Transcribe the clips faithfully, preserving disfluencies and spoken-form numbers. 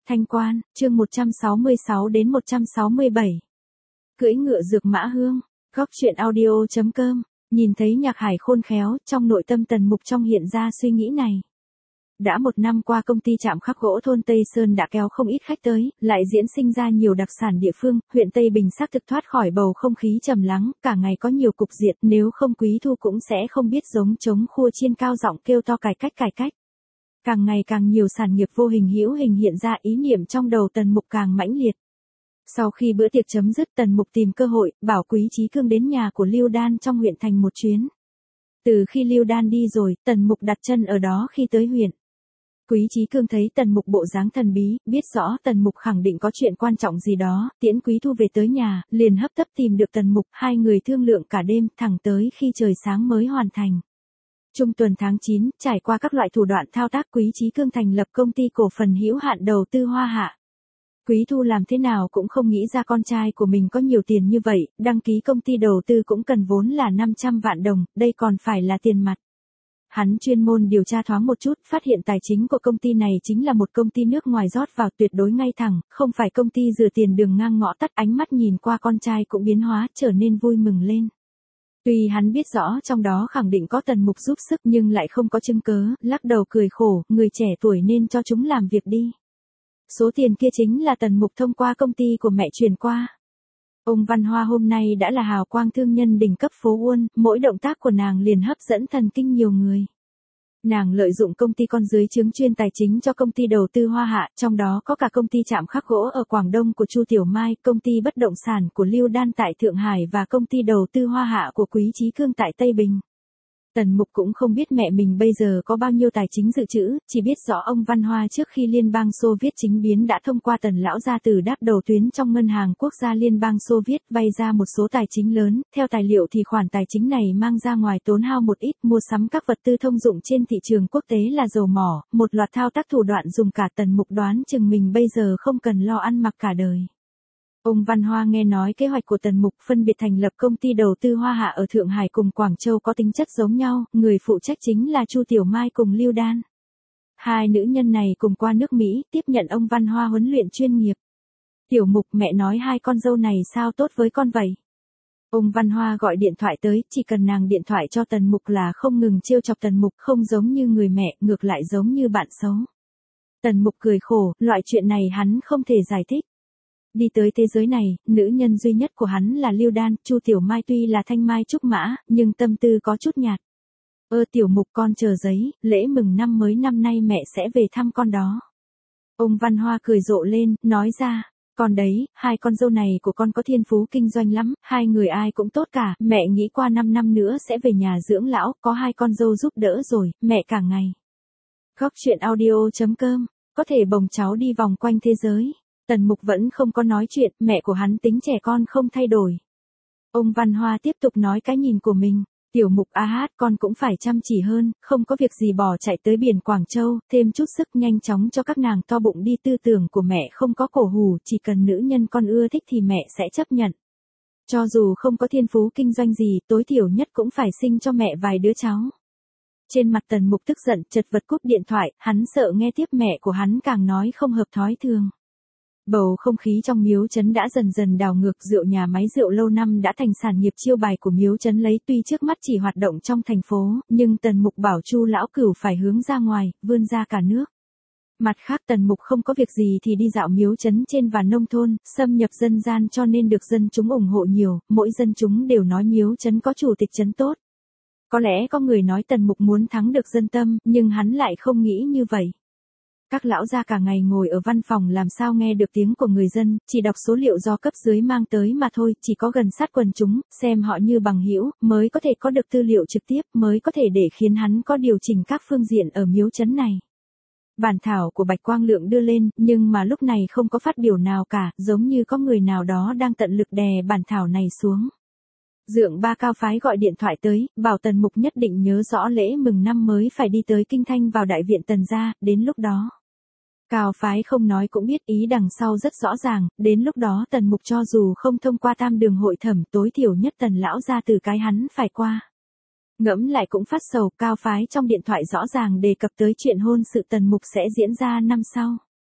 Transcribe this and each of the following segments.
Thanh Quan, chương một trăm sáu mươi sáu đến một trăm sáu mươi bảy. Cưỡi ngựa dược mã hương, góc truyện audio chấm com, nhìn thấy Nhạc Hải khôn khéo, trong nội tâm Tần Mục trong hiện ra suy nghĩ này. Đã một năm qua công ty trạm khắc gỗ thôn Tây Sơn đã kéo không ít khách tới, lại diễn sinh ra nhiều đặc sản địa phương, huyện Tây Bình xác thực thoát khỏi bầu không khí trầm lắng, cả ngày có nhiều cục diện, nếu không Quý Thu cũng sẽ không biết giống trống khua chiên cao giọng kêu to cải cách cải cách. Càng ngày càng nhiều sản nghiệp vô hình hữu hình hiện ra, ý niệm trong đầu Tần Mục càng mãnh liệt. Sau khi bữa tiệc chấm dứt, Tần Mục tìm cơ hội, bảo Quý Chí Cương đến nhà của Lưu Đan trong huyện thành một chuyến. Từ khi Lưu Đan đi rồi, Tần Mục đặt chân ở đó khi tới huyện. Quý Chí Cương thấy Tần Mục bộ dáng thần bí, biết rõ Tần Mục khẳng định có chuyện quan trọng gì đó, tiễn Quý Thu về tới nhà, liền hấp tấp tìm được Tần Mục, hai người thương lượng cả đêm, thẳng tới khi trời sáng mới hoàn thành. Trung tuần tháng chín, trải qua các loại thủ đoạn thao tác, Quý Chí Cương thành lập công ty cổ phần hữu hạn đầu tư Hoa Hạ. Quý Thu làm thế nào cũng không nghĩ ra con trai của mình có nhiều tiền như vậy, đăng ký công ty đầu tư cũng cần vốn là năm trăm vạn đồng, đây còn phải là tiền mặt. Hắn chuyên môn điều tra thoáng một chút, phát hiện tài chính của công ty này chính là một công ty nước ngoài rót vào, tuyệt đối ngay thẳng, không phải công ty rửa tiền đường ngang ngõ tắt. Ánh mắt nhìn qua con trai cũng biến hóa, trở nên vui mừng lên. Tuy hắn biết rõ trong đó khẳng định có Tần Mục giúp sức nhưng lại không có chứng cớ, lắc đầu cười khổ, người trẻ tuổi nên cho chúng làm việc đi. Số tiền kia chính là Tần Mục thông qua công ty của mẹ chuyển qua. Ông Văn Hoa hôm nay đã là hào quang thương nhân đỉnh cấp phố Uôn, mỗi động tác của nàng liền hấp dẫn thần kinh nhiều người. Nàng lợi dụng công ty con dưới trướng chuyên tài chính cho công ty đầu tư Hoa Hạ, trong đó có cả công ty trạm khắc gỗ ở Quảng Đông của Chu Tiểu Mai, công ty bất động sản của Lưu Đan tại Thượng Hải và công ty đầu tư Hoa Hạ của Quý Chí Cương tại Tây Bình. Tần Mục cũng không biết mẹ mình bây giờ có bao nhiêu tài chính dự trữ, chỉ biết rõ ông Văn Hoa trước khi Liên bang Xô Viết chính biến đã thông qua Tần lão gia tử đáp đầu tuyến trong ngân hàng quốc gia Liên bang Xô Viết vay ra một số tài chính lớn, theo tài liệu thì khoản tài chính này mang ra ngoài tốn hao một ít, mua sắm các vật tư thông dụng trên thị trường quốc tế là dầu mỏ, một loạt thao tác thủ đoạn dùng cả Tần Mục đoán chừng mình bây giờ không cần lo ăn mặc cả đời. Ông Văn Hoa nghe nói kế hoạch của Tần Mục phân biệt thành lập công ty đầu tư Hoa Hạ ở Thượng Hải cùng Quảng Châu có tính chất giống nhau, người phụ trách chính là Chu Tiểu Mai cùng Lưu Đan. Hai nữ nhân này cùng qua nước Mỹ, tiếp nhận ông Văn Hoa huấn luyện chuyên nghiệp. Tiểu Mục, mẹ nói hai con dâu này sao tốt với con vậy? Ông Văn Hoa gọi điện thoại tới, chỉ cần nàng điện thoại cho Tần Mục là không ngừng trêu chọc Tần Mục, không giống như người mẹ, ngược lại giống như bạn xấu. Tần Mục cười khổ, loại chuyện này hắn không thể giải thích. Đi tới thế giới này, nữ nhân duy nhất của hắn là Lưu Đan, Chu Tiểu Mai tuy là thanh mai trúc mã, nhưng tâm tư có chút nhạt. Ơ Tiểu Mục, con chờ giấy, lễ mừng năm mới năm nay mẹ sẽ về thăm con đó. Ông Văn Hoa cười rộ lên, nói ra, con đấy, hai con dâu này của con có thiên phú kinh doanh lắm, hai người ai cũng tốt cả, mẹ nghĩ qua năm năm nữa sẽ về nhà dưỡng lão, có hai con dâu giúp đỡ rồi, mẹ cả ngày. Góc truyện audio chấm com, có thể bồng cháu đi vòng quanh thế giới. Tần Mục vẫn không có nói chuyện, mẹ của hắn tính trẻ con không thay đổi. Ông Văn Hoa tiếp tục nói cái nhìn của mình, Tiểu Mục a hát, con cũng phải chăm chỉ hơn, không có việc gì bỏ chạy tới biển Quảng Châu, thêm chút sức nhanh chóng cho các nàng to bụng đi, tư tưởng của mẹ không có cổ hủ, chỉ cần nữ nhân con ưa thích thì mẹ sẽ chấp nhận. Cho dù không có thiên phú kinh doanh gì, tối thiểu nhất cũng phải sinh cho mẹ vài đứa cháu. Trên mặt Tần Mục tức giận, chật vật cúp điện thoại, hắn sợ nghe tiếp mẹ của hắn càng nói không hợp thói thường. Bầu không khí trong miếu trấn đã dần dần đảo ngược, rượu nhà máy rượu lâu năm đã thành sản nghiệp chiêu bài của miếu trấn lấy, tuy trước mắt chỉ hoạt động trong thành phố, nhưng Tần Mục bảo Chu lão cửu phải hướng ra ngoài, vươn ra cả nước. Mặt khác Tần Mục không có việc gì thì đi dạo miếu trấn trên và nông thôn, xâm nhập dân gian cho nên được dân chúng ủng hộ nhiều, mỗi dân chúng đều nói miếu trấn có chủ tịch trấn tốt. Có lẽ có người nói Tần Mục muốn thắng được dân tâm, nhưng hắn lại không nghĩ như vậy. Các lão gia cả ngày ngồi ở văn phòng làm sao nghe được tiếng của người dân, chỉ đọc số liệu do cấp dưới mang tới mà thôi, chỉ có gần sát quần chúng, xem họ như bằng hữu, mới có thể có được tư liệu trực tiếp, mới có thể để khiến hắn có điều chỉnh các phương diện ở miếu trấn này. Bản thảo của Bạch Quang Lượng đưa lên, nhưng mà lúc này không có phát biểu nào cả, giống như có người nào đó đang tận lực đè bản thảo này xuống. Dượng ba Cao phái gọi điện thoại tới, bảo Tần Mục nhất định nhớ rõ lễ mừng năm mới phải đi tới Kinh Thanh vào đại viện Tần gia, đến lúc đó. Cao phái không nói cũng biết ý đằng sau rất rõ ràng, đến lúc đó Tần Mục cho dù không thông qua tam đường hội thẩm, tối thiểu nhất Tần lão gia từ cái hắn phải qua. Ngẫm lại cũng phát sầu, Cao phái trong điện thoại rõ ràng đề cập tới chuyện hôn sự Tần Mục sẽ diễn ra năm sau.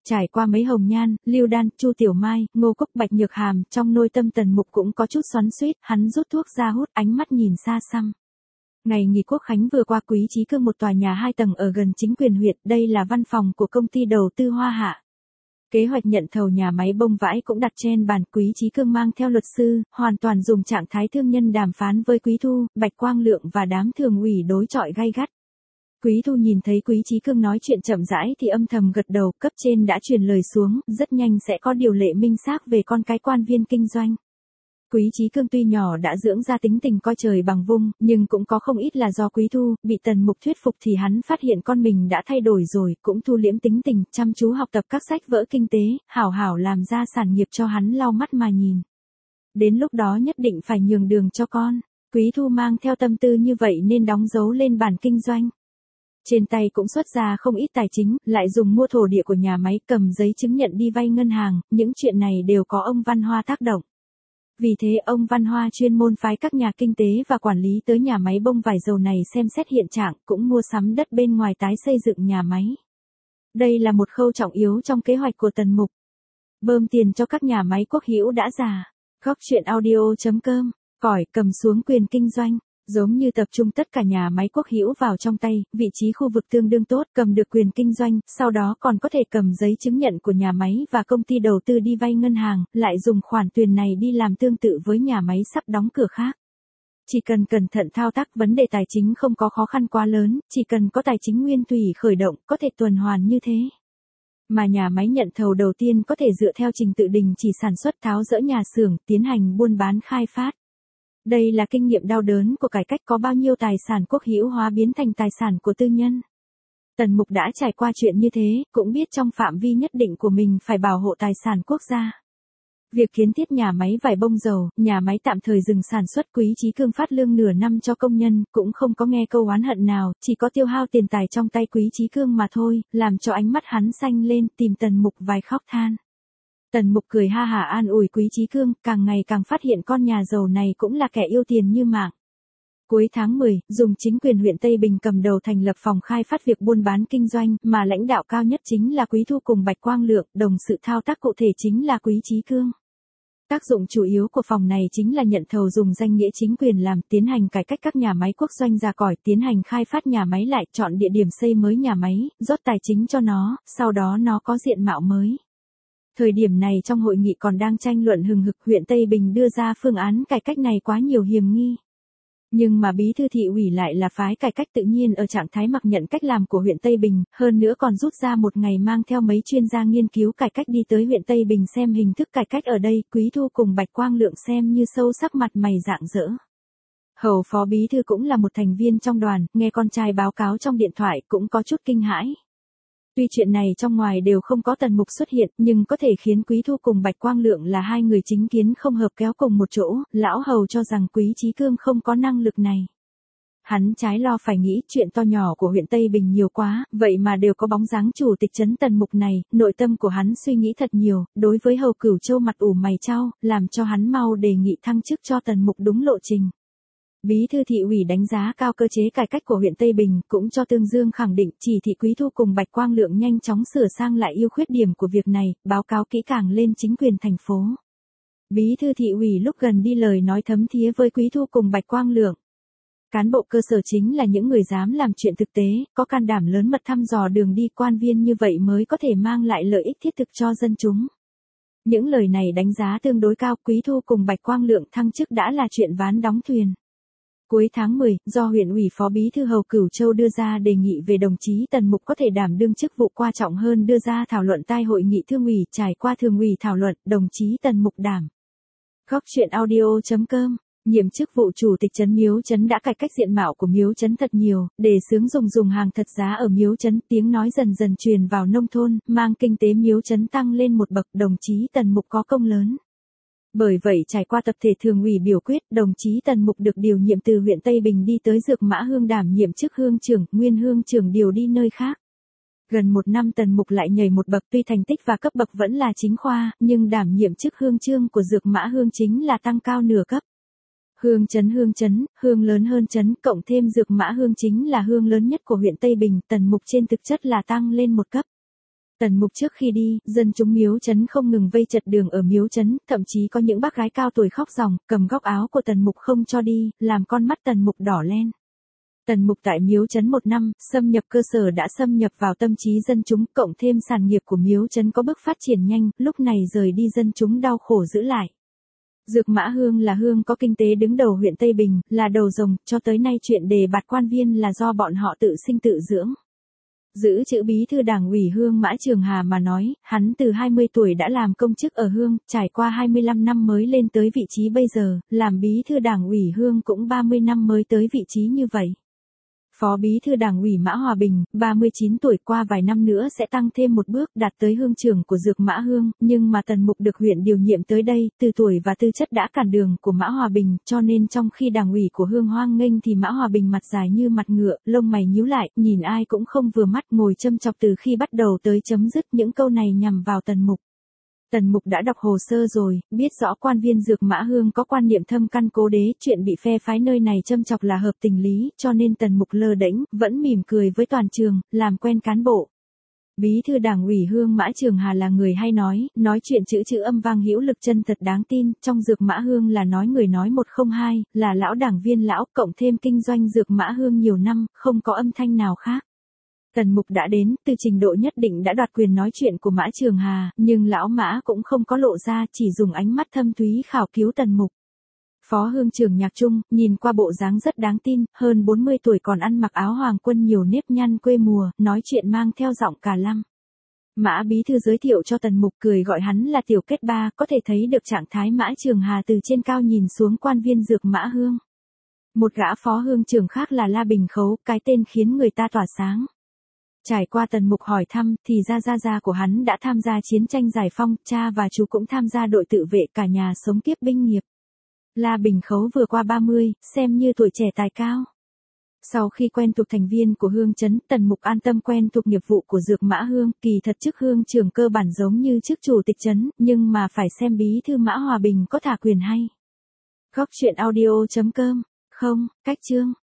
Trải qua mấy hồng nhan, Lưu Đan, Chu Tiểu Mai, Ngô Cúc, Bạch Nhược Hàm, trong nội tâm Tần Mục cũng có chút xoắn xuýt, hắn rút thuốc ra hút, ánh mắt nhìn xa xăm. Ngày nghỉ Quốc khánh vừa qua, Quý Chí Cương một tòa nhà hai tầng ở gần chính quyền huyện, đây là văn phòng của công ty đầu tư Hoa Hạ. Kế hoạch nhận thầu nhà máy bông vãi cũng đặt trên bàn, Quý Chí Cương mang theo luật sư, hoàn toàn dùng trạng thái thương nhân đàm phán với Quý Thu, Bạch Quang Lượng và đám thường ủy đối chọi gay gắt. Quý Thu nhìn thấy Quý Chí Cương nói chuyện chậm rãi thì âm thầm gật đầu, cấp trên đã truyền lời xuống, rất nhanh sẽ có điều lệ minh xác về con cái quan viên kinh doanh. Quý Chí Cương tuy nhỏ đã dưỡng ra tính tình coi trời bằng vung, nhưng cũng có không ít là do Quý Thu, bị Tần Mục thuyết phục thì hắn phát hiện con mình đã thay đổi rồi, cũng thu liễm tính tình, chăm chú học tập các sách vở kinh tế, hảo hảo làm ra sản nghiệp cho hắn lau mắt mà nhìn. Đến lúc đó nhất định phải nhường đường cho con. Quý Thu mang theo tâm tư như vậy nên đóng dấu lên bản kinh doanh. Trên tay cũng xuất ra không ít tài chính, lại dùng mua thổ địa của nhà máy, cầm giấy chứng nhận đi vay ngân hàng, những chuyện này đều có ông Văn Hoa tác động. Vì thế ông Văn Hoa chuyên môn phái các nhà kinh tế và quản lý tới nhà máy bông vải dầu này xem xét hiện trạng, cũng mua sắm đất bên ngoài tái xây dựng nhà máy. Đây là một khâu trọng yếu trong kế hoạch của Tần Mục. Bơm tiền cho các nhà máy quốc hữu đã già. Góc truyện audio chấm com, còi cầm xuống quyền kinh doanh. Giống như tập trung tất cả nhà máy quốc hữu vào trong tay, vị trí khu vực tương đương tốt, cầm được quyền kinh doanh, sau đó còn có thể cầm giấy chứng nhận của nhà máy và công ty đầu tư đi vay ngân hàng, lại dùng khoản tiền này đi làm tương tự với nhà máy sắp đóng cửa khác. Chỉ cần cẩn thận thao tác, vấn đề tài chính không có khó khăn quá lớn, chỉ cần có tài chính nguyên tùy khởi động, có thể tuần hoàn như thế. Mà nhà máy nhận thầu đầu tiên có thể dựa theo trình tự đình chỉ sản xuất, tháo dỡ nhà xưởng, tiến hành buôn bán khai phát. Đây là kinh nghiệm đau đớn của cải cách, có bao nhiêu tài sản quốc hữu hóa biến thành tài sản của tư nhân. Tần Mục đã trải qua chuyện như thế, cũng biết trong phạm vi nhất định của mình phải bảo hộ tài sản quốc gia. Việc kiến thiết nhà máy vải bông dầu, nhà máy tạm thời dừng sản xuất, Quý Chí Cương phát lương nửa năm cho công nhân, cũng không có nghe câu oán hận nào, chỉ có tiêu hao tiền tài trong tay Quý Chí Cương mà thôi, làm cho ánh mắt hắn xanh lên, tìm Tần Mục vài khóc than. Tần Mục cười ha hả an ủi Quý Chí Cương, càng ngày càng phát hiện con nhà giàu này cũng là kẻ yêu tiền như mạng. Cuối tháng mười, dùng chính quyền huyện Tây Bình cầm đầu thành lập phòng khai phát việc buôn bán kinh doanh, mà lãnh đạo cao nhất chính là Quý Thu cùng Bạch Quang Lượng, đồng sự thao tác cụ thể chính là Quý Chí Cương. Tác dụng chủ yếu của phòng này chính là nhận thầu dùng danh nghĩa chính quyền làm, tiến hành cải cách các nhà máy quốc doanh ra còi, tiến hành khai phát nhà máy lại, chọn địa điểm xây mới nhà máy, rót tài chính cho nó, sau đó nó có diện mạo mới. Thời điểm này trong hội nghị còn đang tranh luận hừng hực, huyện Tây Bình đưa ra phương án cải cách này quá nhiều hiềm nghi. Nhưng mà bí thư thị ủy lại là phái cải cách tự nhiên ở trạng thái mặc nhận cách làm của huyện Tây Bình, hơn nữa còn rút ra một ngày mang theo mấy chuyên gia nghiên cứu cải cách đi tới huyện Tây Bình xem hình thức cải cách ở đây, Quý Thu cùng Bạch Quang Lượng xem như sâu sắc mặt mày rạng rỡ. Hầu phó bí thư cũng là một thành viên trong đoàn, nghe con trai báo cáo trong điện thoại cũng có chút kinh hãi. Tuy chuyện này trong ngoài đều không có Tần Mục xuất hiện, nhưng có thể khiến Quý Thu cùng Bạch Quang Lượng là hai người chính kiến không hợp kéo cùng một chỗ, lão hầu cho rằng Quý Chí Cương không có năng lực này. Hắn trái lo phải nghĩ, chuyện to nhỏ của huyện Tây Bình nhiều quá, vậy mà đều có bóng dáng chủ tịch trấn Tần Mục này, nội tâm của hắn suy nghĩ thật nhiều, đối với hầu Cửu Châu mặt ủ mày chau, làm cho hắn mau đề nghị thăng chức cho Tần Mục đúng lộ trình. Bí thư thị ủy đánh giá cao cơ chế cải cách của huyện Tây Bình, cũng cho Tương Dương khẳng định, chỉ thị Quý Thu cùng Bạch Quang Lượng nhanh chóng sửa sang lại ưu khuyết điểm của việc này, báo cáo kỹ càng lên chính quyền thành phố. Bí thư thị ủy lúc gần đi lời nói thấm thía với Quý Thu cùng Bạch Quang Lượng. Cán bộ cơ sở chính là những người dám làm chuyện thực tế, có can đảm lớn mật thăm dò đường đi, quan viên như vậy mới có thể mang lại lợi ích thiết thực cho dân chúng. Những lời này đánh giá tương đối cao, Quý Thu cùng Bạch Quang Lượng thăng chức đã là chuyện ván đóng thuyền. Cuối tháng mười, do huyện ủy phó bí thư hầu Cửu Châu đưa ra đề nghị về đồng chí Tần Mục có thể đảm đương chức vụ quan trọng hơn đưa ra thảo luận tại hội nghị thương ủy, trải qua thường ủy thảo luận, đồng chí Tần Mục đảm. Góc truyện audio chấm com, nhiệm chức vụ chủ tịch trấn Miếu Trấn đã cải cách diện mạo của Miếu Trấn thật nhiều, để xướng dùng dùng hàng thật giá ở Miếu Trấn, tiếng nói dần dần truyền vào nông thôn, mang kinh tế Miếu Trấn tăng lên một bậc, đồng chí Tần Mục có công lớn. Bởi vậy trải qua tập thể thường ủy biểu quyết, đồng chí Tần Mục được điều nhiệm từ huyện Tây Bình đi tới Dược Mã Hương đảm nhiệm chức hương trưởng, nguyên hương trưởng điều đi nơi khác. Gần một năm Tần Mục lại nhảy một bậc, tuy thành tích và cấp bậc vẫn là chính khoa, nhưng đảm nhiệm chức hương chương của Dược Mã Hương chính là tăng cao nửa cấp. Hương trấn hương trấn, hương lớn hơn trấn, cộng thêm Dược Mã Hương chính là hương lớn nhất của huyện Tây Bình, Tần Mục trên thực chất là tăng lên một cấp. Tần Mục trước khi đi, dân chúng Miếu Trấn không ngừng vây chật đường ở Miếu Trấn, thậm chí có những bác gái cao tuổi khóc ròng, cầm góc áo của Tần Mục không cho đi, làm con mắt Tần Mục đỏ lên. Tần Mục tại Miếu Trấn một năm, xâm nhập cơ sở đã xâm nhập vào tâm trí dân chúng, cộng thêm sản nghiệp của Miếu Trấn có bước phát triển nhanh, lúc này rời đi dân chúng đau khổ giữ lại. Dược Mã Hương là hương có kinh tế đứng đầu huyện Tây Bình, là đầu rồng, cho tới nay chuyện đề bạt quan viên là do bọn họ tự sinh tự dưỡng. Giữ chữ bí thư đảng ủy Hương Mã Trường Hà mà nói, hắn từ hai mươi tuổi đã làm công chức ở Hương, trải qua hai mươi lăm năm mới lên tới vị trí bây giờ, làm bí thư đảng ủy Hương cũng ba mươi năm mới tới vị trí như vậy. Phó bí thư đảng ủy Mã Hòa Bình, ba mươi chín tuổi, qua vài năm nữa sẽ tăng thêm một bước đạt tới hương trưởng của Dược Mã Hương, nhưng mà Tần Mục được huyện điều nhiệm tới đây, từ tuổi và tư chất đã cản đường của Mã Hòa Bình, cho nên trong khi đảng ủy của Hương hoang nghênh thì Mã Hòa Bình mặt dài như mặt ngựa, lông mày nhíu lại, nhìn ai cũng không vừa mắt, ngồi châm chọc từ khi bắt đầu tới chấm dứt, những câu này nhằm vào Tần Mục. Tần Mục đã đọc hồ sơ rồi, biết rõ quan viên Dược Mã Hương có quan niệm thâm căn cố đế, chuyện bị phe phái nơi này châm chọc là hợp tình lý, cho nên Tần Mục lơ đễnh, vẫn mỉm cười với toàn trường, làm quen cán bộ. Bí thư đảng ủy Hương Mã Trường Hà là người hay nói, nói chuyện chữ chữ âm vang hữu lực, chân thật đáng tin, trong Dược Mã Hương là nói người nói một không hai, là lão đảng viên lão, cộng thêm kinh doanh Dược Mã Hương nhiều năm, không có âm thanh nào khác. Tần Mục đã đến, từ trình độ nhất định đã đoạt quyền nói chuyện của Mã Trường Hà, nhưng lão Mã cũng không có lộ ra, chỉ dùng ánh mắt thâm thúy khảo cứu Tần Mục. Phó Hương trưởng Nhạc Trung, nhìn qua bộ dáng rất đáng tin, hơn bốn mươi tuổi còn ăn mặc áo hoàng quân nhiều nếp nhăn quê mùa, nói chuyện mang theo giọng cà lăm. Mã bí thư giới thiệu cho Tần Mục, cười gọi hắn là Tiểu Kết Ba, có thể thấy được trạng thái Mã Trường Hà từ trên cao nhìn xuống quan viên Dược Mã Hương. Một gã phó hương trưởng khác là La Bình Khấu, cái tên khiến người ta tỏa sáng. Trải qua Tần Mục hỏi thăm, thì ra gia gia của hắn đã tham gia chiến tranh giải phóng, cha và chú cũng tham gia đội tự vệ, cả nhà sống kiếp binh nghiệp. La Bình Khấu vừa qua ba mươi, xem như tuổi trẻ tài cao. Sau khi quen thuộc thành viên của Hương Trấn, Tần Mục an tâm quen thuộc nghiệp vụ của Dược Mã Hương, kỳ thật chức hương trưởng cơ bản giống như chức chủ tịch trấn, nhưng mà phải xem bí thư Mã Hòa Bình có thả quyền hay. Góc truyện audio chấm com, không, cách chương.